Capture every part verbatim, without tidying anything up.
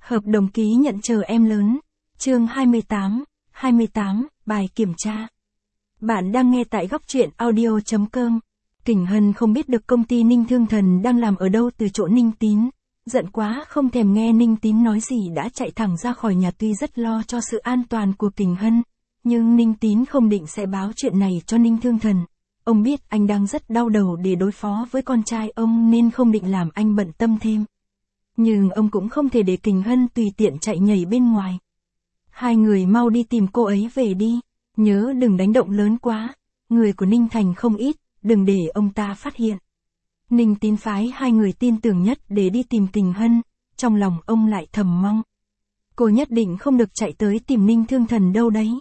Hợp đồng ký nhận chờ em lớn. Chương hai mươi tám, hai mươi tám, bài kiểm tra. Bạn đang nghe tại góc truyện audio chấm com. Kình Hân không biết được công ty Ninh Thương Thần đang làm ở đâu từ chỗ Ninh Tín. Giận quá không thèm nghe Ninh Tín nói gì đã chạy thẳng ra khỏi nhà, tuy rất lo cho sự an toàn của Kình Hân. Nhưng Ninh Tín không định sẽ báo chuyện này cho Ninh Thương Thần. Ông biết anh đang rất đau đầu để đối phó với con trai ông nên không định làm anh bận tâm thêm. Nhưng ông cũng không thể để Kình Hân tùy tiện chạy nhảy bên ngoài. Hai người mau đi tìm cô ấy về đi, nhớ đừng đánh động lớn quá, người của Ninh Thành không ít, đừng để ông ta phát hiện. Ninh Tín phái hai người tin tưởng nhất để đi tìm Kình Hân, trong lòng ông lại thầm mong. Cô nhất định không được chạy tới tìm Ninh Thương Thần đâu đấy.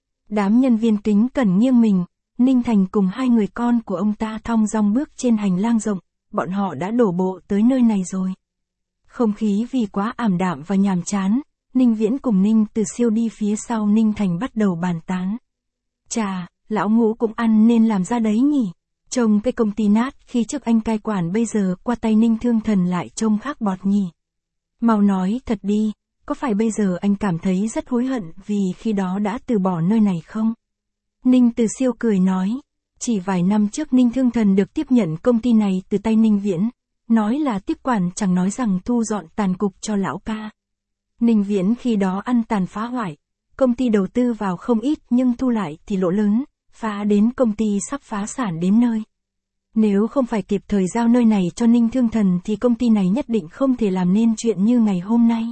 Đám nhân viên kính cẩn nghiêng mình, Ninh Thành cùng hai người con của ông ta thong dong bước trên hành lang rộng, bọn họ đã đổ bộ tới nơi này rồi. Không khí vì quá ảm đạm và nhàm chán, Ninh Viễn cùng Ninh Từ Siêu đi phía sau Ninh Thành bắt đầu bàn tán. Chà, lão Ngũ cũng ăn nên làm ra đấy nhỉ. Trông cái công ty nát khi trước anh cai quản bây giờ qua tay Ninh Thương Thần lại trông khác bọt nhỉ. Mau nói thật đi, có phải bây giờ anh cảm thấy rất hối hận vì khi đó đã từ bỏ nơi này không? Ninh Từ Siêu cười nói, chỉ vài năm trước Ninh Thương Thần được tiếp nhận công ty này từ tay Ninh Viễn, nói là tiếp quản chẳng nói rằng thu dọn tàn cục cho lão ca. Ninh Viễn khi đó ăn tàn phá hoại, công ty đầu tư vào không ít nhưng thu lại thì lỗ lớn, phá đến công ty sắp phá sản đến nơi. Nếu không phải kịp thời giao nơi này cho Ninh Thương Thần thì công ty này nhất định không thể làm nên chuyện như ngày hôm nay.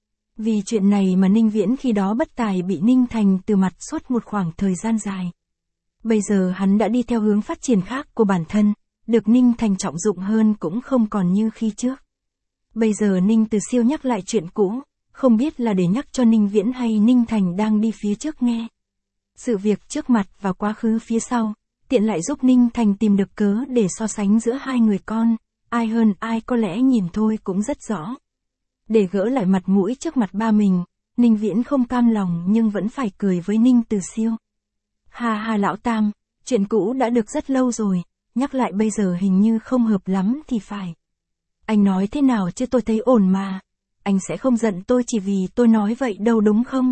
Vì chuyện này mà Ninh Viễn khi đó bất tài bị Ninh Thành từ mặt suốt một khoảng thời gian dài. Bây giờ hắn đã đi theo hướng phát triển khác của bản thân, được Ninh Thành trọng dụng hơn cũng không còn như khi trước. Bây giờ Ninh Từ Siêu nhắc lại chuyện cũ, không biết là để nhắc cho Ninh Viễn hay Ninh Thành đang đi phía trước nghe. Sự việc trước mặt và quá khứ phía sau, tiện lại giúp Ninh Thành tìm được cớ để so sánh giữa hai người con, ai hơn ai có lẽ nhìn thôi cũng rất rõ. Để gỡ lại mặt mũi trước mặt ba mình, Ninh Viễn không cam lòng nhưng vẫn phải cười với Ninh Từ Siêu. Ha ha lão Tam, chuyện cũ đã được rất lâu rồi, nhắc lại bây giờ hình như không hợp lắm thì phải. Anh nói thế nào chứ tôi thấy ổn mà, anh sẽ không giận tôi chỉ vì tôi nói vậy đâu đúng không?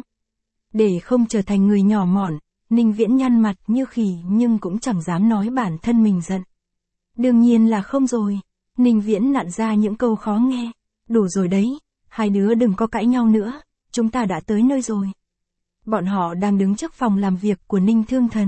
Để không trở thành người nhỏ mọn, Ninh Viễn nhăn mặt như khỉ nhưng cũng chẳng dám nói bản thân mình giận. Đương nhiên là không rồi, Ninh Viễn nặn ra những câu khó nghe. Đủ rồi đấy, hai đứa đừng có cãi nhau nữa, chúng ta đã tới nơi rồi. Bọn họ đang đứng trước phòng làm việc của Ninh Thương Thần.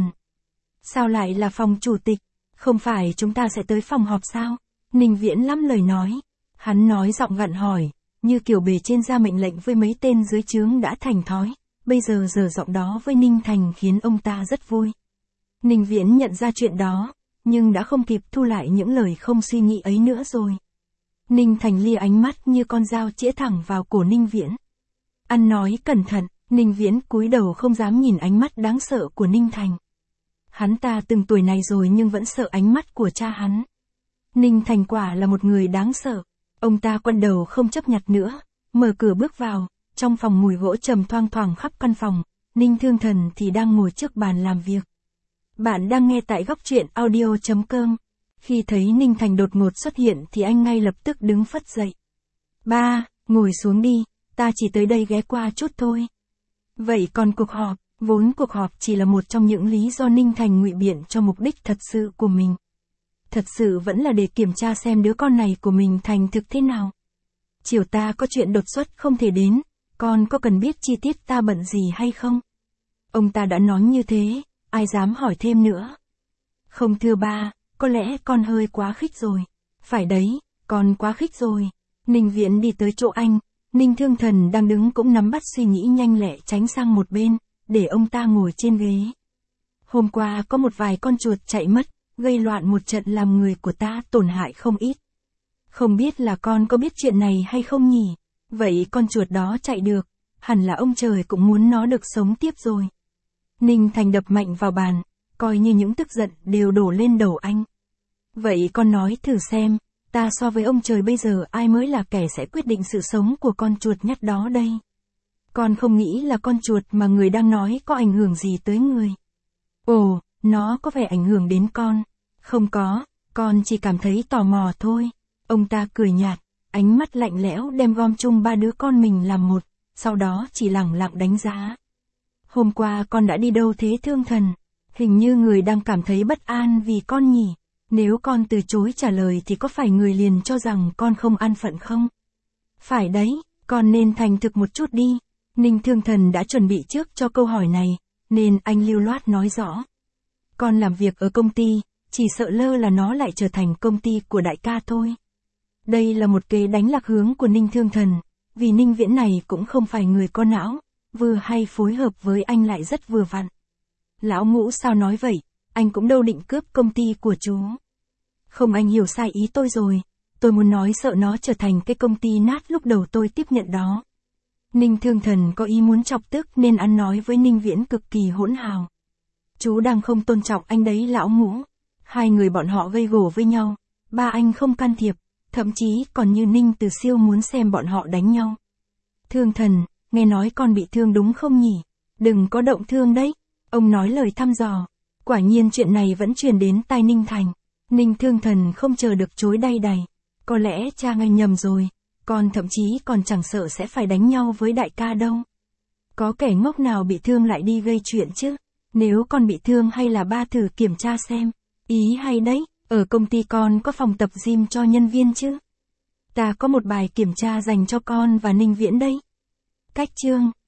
Sao lại là phòng chủ tịch, không phải chúng ta sẽ tới phòng họp sao? Ninh Viễn lắm lời nói. Hắn nói giọng gặn hỏi, như kiểu bề trên ra mệnh lệnh với mấy tên dưới trướng đã thành thói, bây giờ giờ giọng đó với Ninh Thành khiến ông ta rất vui. Ninh Viễn nhận ra chuyện đó, nhưng đã không kịp thu lại những lời không suy nghĩ ấy nữa rồi. Ninh Thành lia ánh mắt như con dao chĩa thẳng vào cổ Ninh Viễn. Ăn nói cẩn thận, Ninh Viễn cúi đầu không dám nhìn ánh mắt đáng sợ của Ninh Thành. Hắn ta từng tuổi này rồi nhưng vẫn sợ ánh mắt của cha hắn. Ninh Thành quả là một người đáng sợ. Ông ta quay đầu không chấp nhặt nữa, mở cửa bước vào, trong phòng mùi gỗ trầm thoang thoảng khắp căn phòng, Ninh Thương Thần thì đang ngồi trước bàn làm việc. Bạn đang nghe tại góc truyện audio chấm com. Khi thấy Ninh Thành đột ngột xuất hiện thì anh ngay lập tức đứng phất dậy. Ba, ngồi xuống đi, ta chỉ tới đây ghé qua chút thôi. Vậy còn cuộc họp, vốn cuộc họp chỉ là một trong những lý do Ninh Thành ngụy biện cho mục đích thật sự của mình. Thật sự vẫn là để kiểm tra xem đứa con này của mình thành thực thế nào. Chiều ta có chuyện đột xuất không thể đến, con có cần biết chi tiết ta bận gì hay không? Ông ta đã nói như thế, ai dám hỏi thêm nữa. Không thưa ba, có lẽ con hơi quá khích rồi. Phải đấy, con quá khích rồi. Ninh Viễn đi tới chỗ anh, Ninh Thương Thần đang đứng cũng nắm bắt suy nghĩ nhanh lẹ tránh sang một bên, để ông ta ngồi trên ghế. Hôm qua có một vài con chuột chạy mất, gây loạn một trận làm người của ta tổn hại không ít. Không biết là con có biết chuyện này hay không nhỉ? Vậy con chuột đó chạy được, hẳn là ông trời cũng muốn nó được sống tiếp rồi. Ninh Thành đập mạnh vào bàn, coi như những tức giận đều đổ lên đầu anh. Vậy con nói thử xem, ta so với ông trời bây giờ ai mới là kẻ sẽ quyết định sự sống của con chuột nhắt đó đây? Con không nghĩ là con chuột mà người đang nói có ảnh hưởng gì tới người. Ồ, nó có vẻ ảnh hưởng đến con. Không có, con chỉ cảm thấy tò mò thôi. Ông ta cười nhạt, ánh mắt lạnh lẽo đem gom chung ba đứa con mình làm một, sau đó chỉ lẳng lặng đánh giá. Hôm qua con đã đi đâu thế Thương Thần? Hình như người đang cảm thấy bất an vì con nhỉ? Nếu con từ chối trả lời thì có phải người liền cho rằng con không an phận không? Phải đấy, con nên thành thực một chút đi. Ninh Thương Thần đã chuẩn bị trước cho câu hỏi này, nên anh lưu loát nói rõ. Con làm việc ở công ty, chỉ sợ lơ là nó lại trở thành công ty của đại ca thôi. Đây là một kế đánh lạc hướng của Ninh Thương Thần, vì Ninh Viễn này cũng không phải người có não, vừa hay phối hợp với anh lại rất vừa vặn. Lão Ngũ sao nói vậy, anh cũng đâu định cướp công ty của chú. Không, anh hiểu sai ý tôi rồi, tôi muốn nói sợ nó trở thành cái công ty nát lúc đầu tôi tiếp nhận đó. Ninh Thương Thần có ý muốn chọc tức nên ăn nói với Ninh Viễn cực kỳ hỗn hào. Chú đang không tôn trọng anh đấy Lão Ngũ. Hai người bọn họ gây gổ với nhau, ba anh không can thiệp, thậm chí còn như Ninh Từ Siêu muốn xem bọn họ đánh nhau. Thương Thần, nghe nói con bị thương đúng không nhỉ? Đừng có động thương đấy. Ông nói lời thăm dò. Quả nhiên chuyện này vẫn truyền đến tai Ninh Thành. Ninh Thương Thần không chờ được chối đay đày. Có lẽ cha nghe nhầm rồi. Con thậm chí còn chẳng sợ sẽ phải đánh nhau với đại ca đâu. Có kẻ ngốc nào bị thương lại đi gây chuyện chứ? Nếu con bị thương hay là ba thử kiểm tra xem. Ý hay đấy, ở công ty con có phòng tập gym cho nhân viên chứ? Ta có một bài kiểm tra dành cho con và Ninh Viễn đây. Cách chương